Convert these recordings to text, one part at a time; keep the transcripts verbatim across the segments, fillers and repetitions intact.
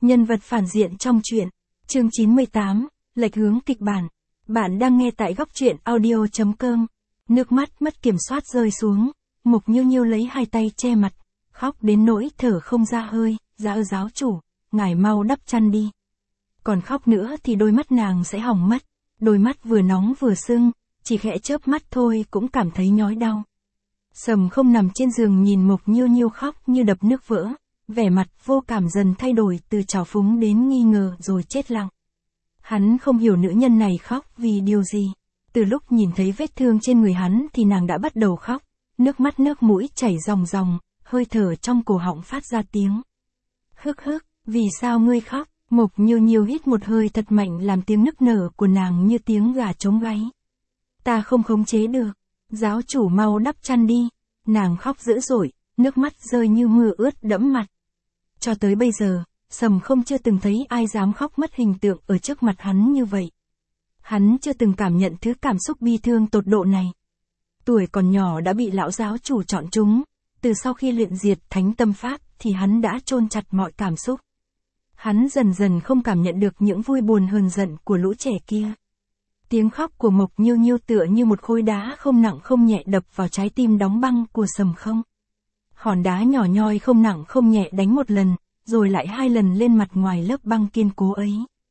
Nhân vật phản diện trong truyện. Chương chín mươi tám, lệch hướng kịch bản. Bạn đang nghe tại góc truyện audio chấm com. Nước mắt mất kiểm soát rơi xuống, Mục Nhiêu Nhiêu lấy hai tay che mặt, khóc đến nỗi thở không ra hơi. Dạ ơ giáo chủ, ngài mau đắp chăn đi. Còn khóc nữa thì đôi mắt nàng sẽ hỏng mất. Đôi mắt vừa nóng vừa sưng, chỉ khẽ chớp mắt thôi cũng cảm thấy nhói đau. Sầm Không nằm trên giường nhìn Mục Nhiêu Nhiêu khóc như đập nước vỡ, vẻ mặt vô cảm dần thay đổi từ trào phúng đến nghi ngờ rồi chết lặng. Hắn không hiểu nữ nhân này khóc vì điều gì. Từ lúc nhìn thấy vết thương trên người hắn thì nàng đã bắt đầu khóc, nước mắt nước mũi chảy ròng ròng, hơi thở trong cổ họng phát ra tiếng. Hức hức, vì sao ngươi khóc? Mục Nhiêu Nhiêu hít một hơi thật mạnh làm tiếng nức nở của nàng như tiếng gà trống gáy. Ta không khống chế được. Giáo chủ mau đắp chăn đi. Nàng khóc dữ dội, nước mắt rơi như mưa ướt đẫm mặt. Cho tới bây giờ, Sầm Không chưa từng thấy ai dám khóc mất hình tượng ở trước mặt hắn như vậy. Hắn chưa từng cảm nhận thứ cảm xúc bi thương tột độ này. Tuổi còn nhỏ đã bị lão giáo chủ chọn chúng, từ sau khi luyện diệt thánh tâm pháp thì hắn đã chôn chặt mọi cảm xúc. Hắn dần dần không cảm nhận được những vui buồn hờn giận của lũ trẻ kia. Tiếng khóc của Mục Nhiêu Nhiêu tựa như một khối đá không nặng không nhẹ đập vào trái tim đóng băng của Sầm Không. Hòn đá nhỏ nhoi không nặng không nhẹ đánh một lần, rồi lại hai lần lên mặt ngoài lớp băng kiên cố ấy.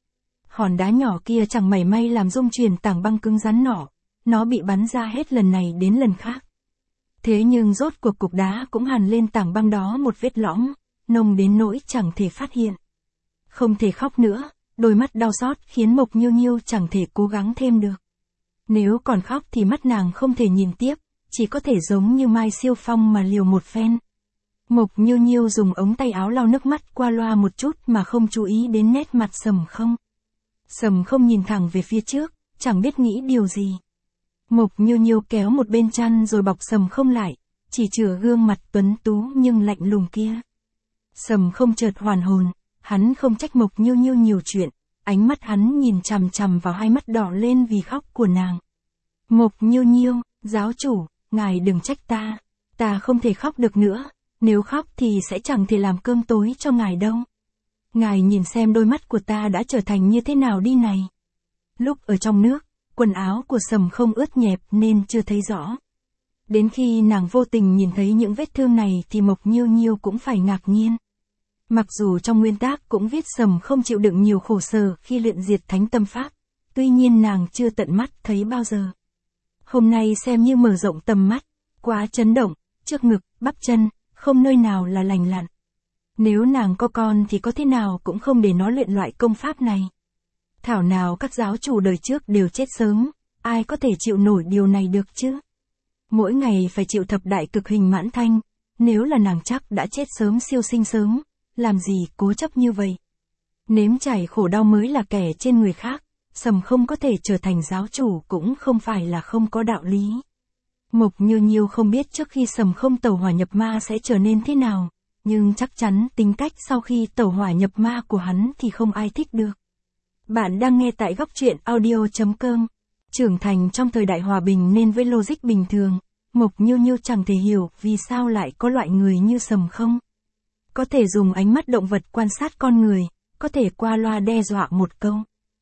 Hòn đá nhỏ kia chẳng mảy may làm rung chuyển tảng băng cứng rắn nọ, nó bị bắn ra hết lần này đến lần khác. Thế nhưng rốt cuộc cục đá cũng hằn lên tảng băng đó một vết lõm, nông đến nỗi chẳng thể phát hiện. Không thể khóc nữa, đôi mắt đau xót khiến Mục Nhiêu Nhiêu chẳng thể cố gắng thêm được. Nếu còn khóc thì mắt nàng không thể nhìn tiếp, chỉ có thể giống như Mai Siêu Phong mà liều một phen. Mục Nhiêu Nhiêu dùng ống tay áo lau nước mắt qua loa một chút mà không chú ý đến nét mặt Sầm Không. Sầm Không nhìn thẳng về phía trước, chẳng biết nghĩ điều gì. Mục Nhiêu Nhiêu kéo một bên chăn rồi bọc Sầm Không lại, chỉ chừa gương mặt tuấn tú nhưng lạnh lùng kia. Sầm Không chợt hoàn hồn, hắn không trách Mục Nhiêu Nhiêu nhiều chuyện, ánh mắt hắn nhìn chằm chằm vào hai mắt đỏ lên vì khóc của nàng. Mục Nhiêu Nhiêu, giáo chủ, ngài đừng trách ta, ta không thể khóc được nữa, nếu khóc thì sẽ chẳng thể làm cơm tối cho ngài đâu. Ngài nhìn xem đôi mắt của ta đã trở thành như thế nào đi này. Lúc ở trong nước, quần áo của Sầm Không ướt nhẹp nên chưa thấy rõ. Đến khi nàng vô tình nhìn thấy những vết thương này thì Mục Nhiêu Nhiêu cũng phải ngạc nhiên. Mặc dù trong nguyên tác cũng viết Sầm Không chịu đựng nhiều khổ sở khi luyện diệt thánh tâm pháp, tuy nhiên nàng chưa tận mắt thấy bao giờ. Hôm nay xem như mở rộng tầm mắt, quá chấn động, trước ngực, bắp chân, không nơi nào là lành lặn. Nếu nàng có con thì có thế nào cũng không để nó luyện loại công pháp này. Thảo nào các giáo chủ đời trước đều chết sớm, ai có thể chịu nổi điều này được chứ? Mỗi ngày phải chịu thập đại cực hình mãn thanh, nếu là nàng chắc đã chết sớm siêu sinh sớm, làm gì cố chấp như vậy. Nếm trải khổ đau mới là kẻ trên người khác, Sầm Không có thể trở thành giáo chủ cũng không phải là không có đạo lý. Mục Nhiêu Nhiêu không biết trước khi Sầm Không tẩu hỏa nhập ma sẽ trở nên thế nào, nhưng chắc chắn tính cách sau khi tẩu hỏa nhập ma của hắn thì không ai thích được. Bạn đang nghe tại góc truyện audio chấm com. Trưởng thành trong thời đại hòa bình nên với logic bình thường, Mục Nhiêu Nhiêu chẳng thể hiểu vì sao lại có loại người như Sầm Không. Có thể dùng ánh mắt động vật quan sát con người, có thể qua loa đe dọa một câu.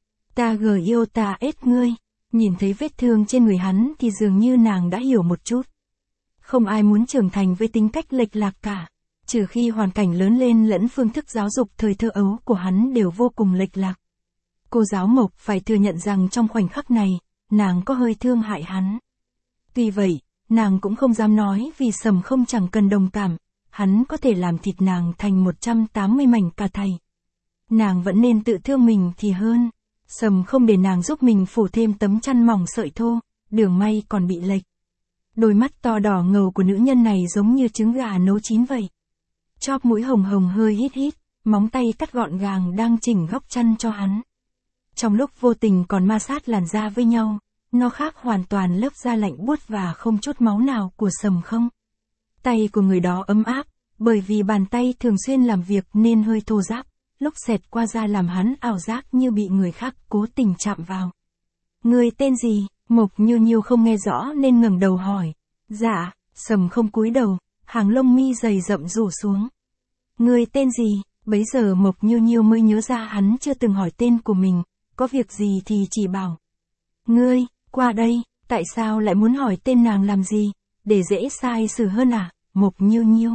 Ta gờ yêu ta ết ngươi. Nhìn thấy vết thương trên người hắn thì dường như nàng đã hiểu một chút. Không ai muốn trưởng thành với tính cách lệch lạc cả, trừ khi hoàn cảnh lớn lên lẫn phương thức giáo dục thời thơ ấu của hắn đều vô cùng lệch lạc. Cô giáo Mộc phải thừa nhận rằng trong khoảnh khắc này, nàng có hơi thương hại hắn. Tuy vậy, nàng cũng không dám nói vì Sầm Không chẳng cần đồng cảm, hắn có thể làm thịt nàng thành một trăm tám mươi mảnh cả thầy. Nàng vẫn nên tự thương mình thì hơn. Sầm Không để nàng giúp mình phủ thêm tấm chăn mỏng sợi thô, đường may còn bị lệch. Đôi mắt to đỏ ngầu của nữ nhân này giống như trứng gà nấu chín vậy. Chóp mũi hồng hồng hơi hít hít, móng tay cắt gọn gàng đang chỉnh góc chăn cho hắn. Trong lúc vô tình còn ma sát làn da với nhau, nó khác hoàn toàn lớp da lạnh buốt và không chút máu nào của Sầm Không. Tay của người đó ấm áp, bởi vì bàn tay thường xuyên làm việc nên hơi thô ráp. Lúc xẹt qua da làm hắn ảo giác như bị người khác cố tình chạm vào. Người tên gì? Mục Nhiêu Nhiêu không nghe rõ nên ngẩng đầu hỏi. Dạ, Sầm Không cúi đầu, hàng lông mi dày rậm rủ xuống. Người tên gì? Bấy giờ Mộc Nhiêu Nhiêu mới nhớ ra hắn chưa từng hỏi tên của mình, có việc gì thì chỉ bảo. Ngươi, qua đây, tại sao lại muốn hỏi tên nàng làm gì, để dễ sai xử hơn à, Mộc Nhiêu Nhiêu.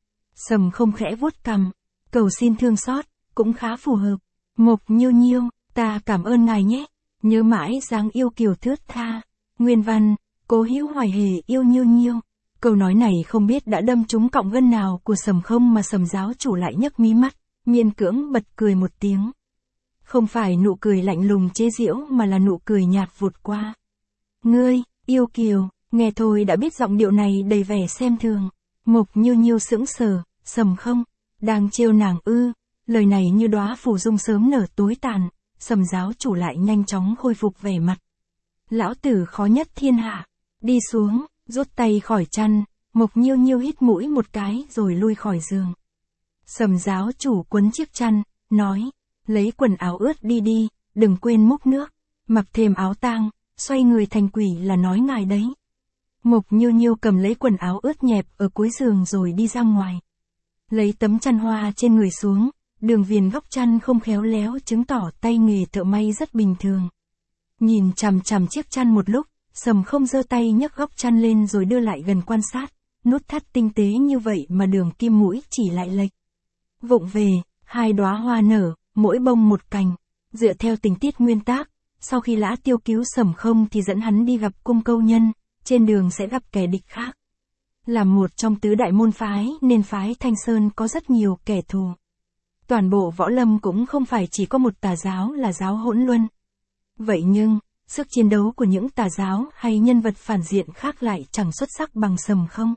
Sầm Không khẽ vuốt cằm, cầu xin thương xót, cũng khá phù hợp. Mộc Nhiêu Nhiêu, ta cảm ơn ngài nhé, nhớ mãi dáng yêu kiều thướt tha. Nguyên văn, Cố Hữu Hoài hề yêu Nhiêu Nhiêu. Câu nói này không biết đã đâm trúng cọng gân nào của Sầm không mà Sầm giáo chủ lại nhấc mí mắt, miễn cưỡng bật cười một tiếng. Không phải nụ cười lạnh lùng chế giễu mà là nụ cười nhạt vụt qua. Ngươi, yêu kiều, nghe thôi đã biết giọng điệu này đầy vẻ xem thường. Mộc Nhiêu Nhiêu sững sờ, Sầm không, đang trêu nàng ư, lời này như đóa phù dung sớm nở tối tàn, Sầm giáo chủ lại nhanh chóng khôi phục vẻ mặt. Lão tử khó nhất thiên hạ, đi xuống, rút tay khỏi chăn, Mộc Nhiêu Nhiêu hít mũi một cái rồi lui khỏi giường. Sầm giáo chủ quấn chiếc chăn, nói, lấy quần áo ướt đi đi, đừng quên múc nước, mặc thêm áo tang, xoay người thành quỷ là nói ngài đấy. Mộc Nhiêu Nhiêu cầm lấy quần áo ướt nhẹp ở cuối giường rồi đi ra ngoài. Lấy tấm chăn hoa trên người xuống, đường viền góc chăn không khéo léo chứng tỏ tay nghề thợ may rất bình thường. Nhìn chằm chằm chiếc chăn một lúc, Sầm không giơ tay nhấc góc chăn lên rồi đưa lại gần quan sát, nút thắt tinh tế như vậy mà đường kim mũi chỉ lại lệch. Vụng về, hai đóa hoa nở, mỗi bông một cành, dựa theo tình tiết nguyên tác, sau khi Lã Tiêu cứu Sầm không thì dẫn hắn đi gặp cung câu nhân, trên đường sẽ gặp kẻ địch khác. Là một trong tứ đại môn phái nên phái Thanh Sơn có rất nhiều kẻ thù. Toàn bộ võ lâm cũng không phải chỉ có một tà giáo là giáo Hỗn Luân. Vậy nhưng, sức chiến đấu của những tà giáo hay nhân vật phản diện khác lại chẳng xuất sắc bằng Sầm không.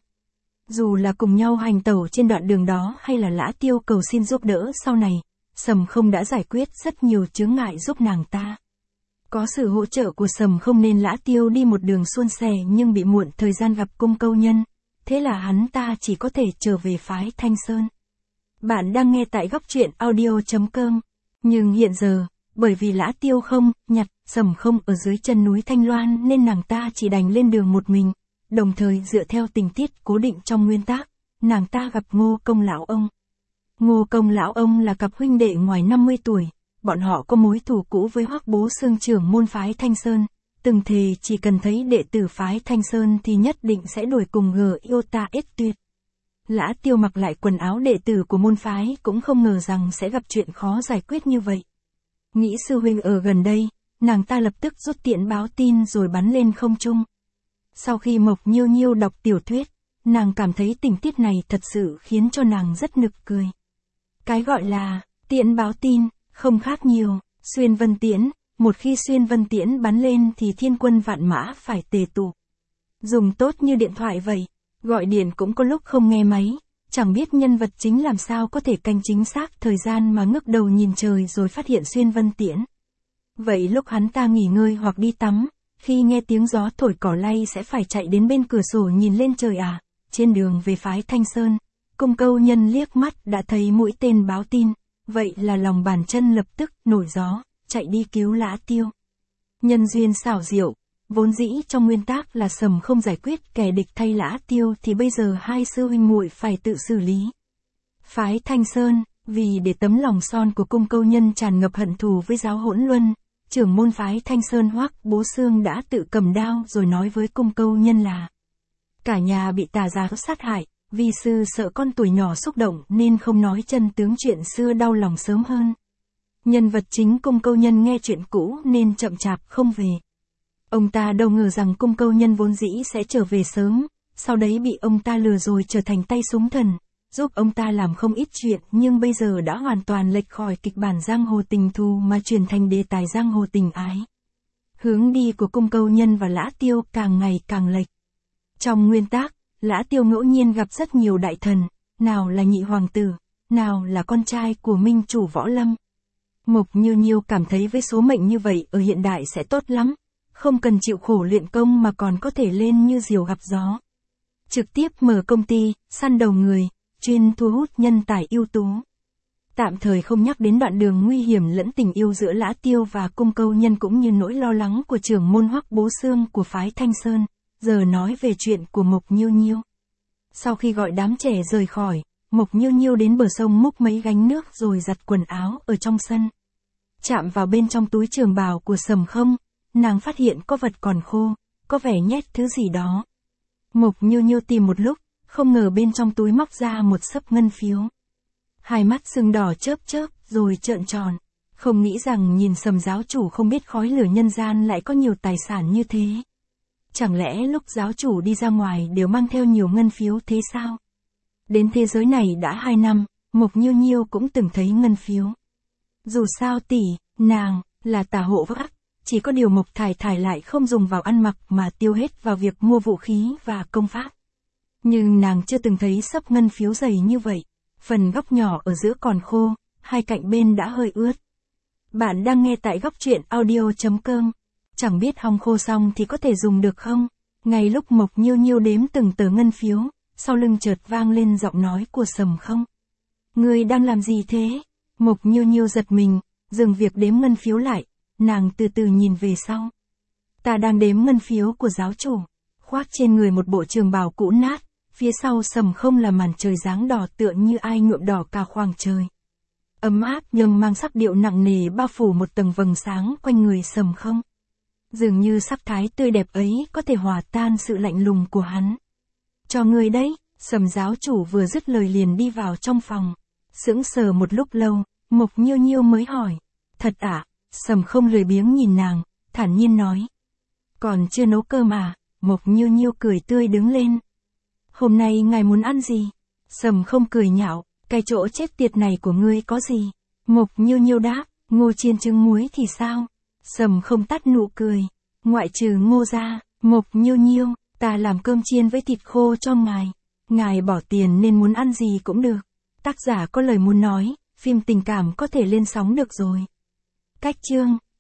Dù là cùng nhau hành tẩu trên đoạn đường đó hay là Lã Tiêu cầu xin giúp đỡ sau này, Sầm không đã giải quyết rất nhiều chướng ngại giúp nàng ta. Có sự hỗ trợ của Sầm không nên Lã Tiêu đi một đường suôn sẻ nhưng bị muộn thời gian gặp cung câu nhân, thế là hắn ta chỉ có thể trở về phái Thanh Sơn. Bạn đang nghe tại góc truyện audio chấm com, nhưng hiện giờ, bởi vì Lã Tiêu không nhặt Sầm không ở dưới chân núi Thanh Loan nên nàng ta chỉ đành lên đường một mình, đồng thời dựa theo tình tiết cố định trong nguyên tác, nàng ta gặp Ngô Công lão ông. Ngô Công lão ông là cặp huynh đệ ngoài năm mươi tuổi, bọn họ có mối thù cũ với Hoắc Bố Xương trưởng môn phái Thanh Sơn, từng thề chỉ cần thấy đệ tử phái Thanh Sơn thì nhất định sẽ đuổi cùng gờ yêu ta ết tuyệt. Lã Tiêu mặc lại quần áo đệ tử của môn phái cũng không ngờ rằng sẽ gặp chuyện khó giải quyết như vậy. Nghĩ sư huynh ở gần đây, nàng ta lập tức rút tiễn báo tin rồi bắn lên không trung. Sau khi Mộc Nhiêu Nhiêu đọc tiểu thuyết, nàng cảm thấy tình tiết này thật sự khiến cho nàng rất nực cười. Cái gọi là tiễn báo tin, không khác nhiều, xuyên vân tiễn, một khi xuyên vân tiễn bắn lên thì thiên quân vạn mã phải tề tụ. Dùng tốt như điện thoại vậy, gọi điện cũng có lúc không nghe máy, chẳng biết nhân vật chính làm sao có thể canh chính xác thời gian mà ngước đầu nhìn trời rồi phát hiện xuyên vân tiễn. Vậy lúc hắn ta nghỉ ngơi hoặc đi tắm, khi nghe tiếng gió thổi cỏ lay sẽ phải chạy đến bên cửa sổ nhìn lên trời à. Trên đường về phái Thanh Sơn, cung câu nhân liếc mắt đã thấy mũi tên báo tin, vậy là lòng bàn chân lập tức nổi gió, chạy đi cứu Lã Tiêu. Nhân duyên xảo diệu, vốn dĩ trong nguyên tác là Sầm không giải quyết kẻ địch thay Lã Tiêu thì bây giờ hai sư huynh muội phải tự xử lý. Phái Thanh Sơn, vì để tấm lòng son của cung câu nhân tràn ngập hận thù với giáo Hỗn Luân, trưởng môn phái Thanh Sơn Hoắc Bố Xương đã tự cầm đao rồi nói với cung câu nhân là cả nhà bị tà giáo sát hại, vi sư sợ con tuổi nhỏ xúc động nên không nói chân tướng chuyện xưa đau lòng sớm hơn. Nhân vật chính cung câu nhân nghe chuyện cũ nên chậm chạp không về. Ông ta đâu ngờ rằng cung câu nhân vốn dĩ sẽ trở về sớm, sau đấy bị ông ta lừa rồi trở thành tay súng thần, giúp ông ta làm không ít chuyện nhưng bây giờ đã hoàn toàn lệch khỏi kịch bản giang hồ tình thù mà chuyển thành đề tài giang hồ tình ái. Hướng đi của cung câu nhân và Lã Tiêu càng ngày càng lệch. Trong nguyên tác, Lã Tiêu ngẫu nhiên gặp rất nhiều đại thần, nào là nhị hoàng tử, nào là con trai của minh chủ võ lâm. Mộc Nhiêu Nhiêu cảm thấy với số mệnh như vậy ở hiện đại sẽ tốt lắm, không cần chịu khổ luyện công mà còn có thể lên như diều gặp gió. Trực tiếp mở công ty, săn đầu người, chuyên thu hút nhân tài ưu tú. Tạm thời không nhắc đến đoạn đường nguy hiểm lẫn tình yêu giữa Lã Tiêu và cung câu nhân cũng như nỗi lo lắng của trưởng môn Hoắc Bố Xương của phái Thanh Sơn, giờ nói về chuyện của Mộc Nhiêu Nhiêu. Sau khi gọi đám trẻ rời khỏi, Mộc Nhiêu Nhiêu đến bờ sông múc mấy gánh nước rồi giặt quần áo ở trong sân. Chạm vào bên trong túi trường bào của Sầm Không, nàng phát hiện có vật còn khô, có vẻ nhét thứ gì đó. Mộc Nhiêu Nhiêu tìm một lúc, không ngờ bên trong túi móc ra một xấp ngân phiếu. Hai mắt sưng đỏ chớp chớp, rồi trợn tròn. Không nghĩ rằng nhìn Sầm giáo chủ không biết khói lửa nhân gian lại có nhiều tài sản như thế. Chẳng lẽ lúc giáo chủ đi ra ngoài đều mang theo nhiều ngân phiếu thế sao? Đến thế giới này đã hai năm, Mộc Nhiêu Nhiêu cũng từng thấy ngân phiếu. Dù sao tỷ, nàng, là tà hộ vắc, chỉ có điều Mộc Thải Thải lại không dùng vào ăn mặc mà tiêu hết vào việc mua vũ khí và công pháp. Nhưng nàng chưa từng thấy xấp ngân phiếu dày như vậy, phần góc nhỏ ở giữa còn khô, hai cạnh bên đã hơi ướt. Bạn đang nghe tại góc truyện audio chấm com. Chẳng biết hong khô xong thì có thể dùng được không? Ngay lúc Mộc Nhiêu Nhiêu đếm từng tờ ngân phiếu, sau lưng chợt vang lên giọng nói của Sầm Không. Ngươi đang làm gì thế? Mộc Nhiêu Nhiêu giật mình, dừng việc đếm ngân phiếu lại, nàng từ từ nhìn về sau. Ta đang đếm ngân phiếu của giáo chủ, khoác trên người một bộ trường bào cũ nát, phía sau Sầm Không là màn trời dáng đỏ tựa như ai nhuộm đỏ cả khoảng trời. Ấm áp nhưng mang sắc điệu nặng nề bao phủ một tầng vầng sáng quanh người Sầm Không. Dường như sắc thái tươi đẹp ấy có thể hòa tan sự lạnh lùng của hắn. Cho ngươi đấy, Sầm giáo chủ vừa dứt lời liền đi vào trong phòng. Sững sờ một lúc lâu, Mộc Nhiêu Nhiêu mới hỏi. Thật ạ? À? Sầm Không lười biếng nhìn nàng, thản nhiên nói. Còn chưa nấu cơm à? Mộc Nhiêu Nhiêu cười tươi đứng lên. Hôm nay ngài muốn ăn gì? Sầm Không cười nhạo, cái chỗ chết tiệt này của ngươi có gì? Mộc Nhiêu Nhiêu đáp, ngô chiên trứng muối thì sao? Sầm Không tắt nụ cười. Ngoại trừ ngô ra, Mộc Nhiêu Nhiêu, ta làm cơm chiên với thịt khô cho ngài. Ngài bỏ tiền nên muốn ăn gì cũng được. Tác giả có lời muốn nói, phim tình cảm có thể lên sóng được rồi. Cách chương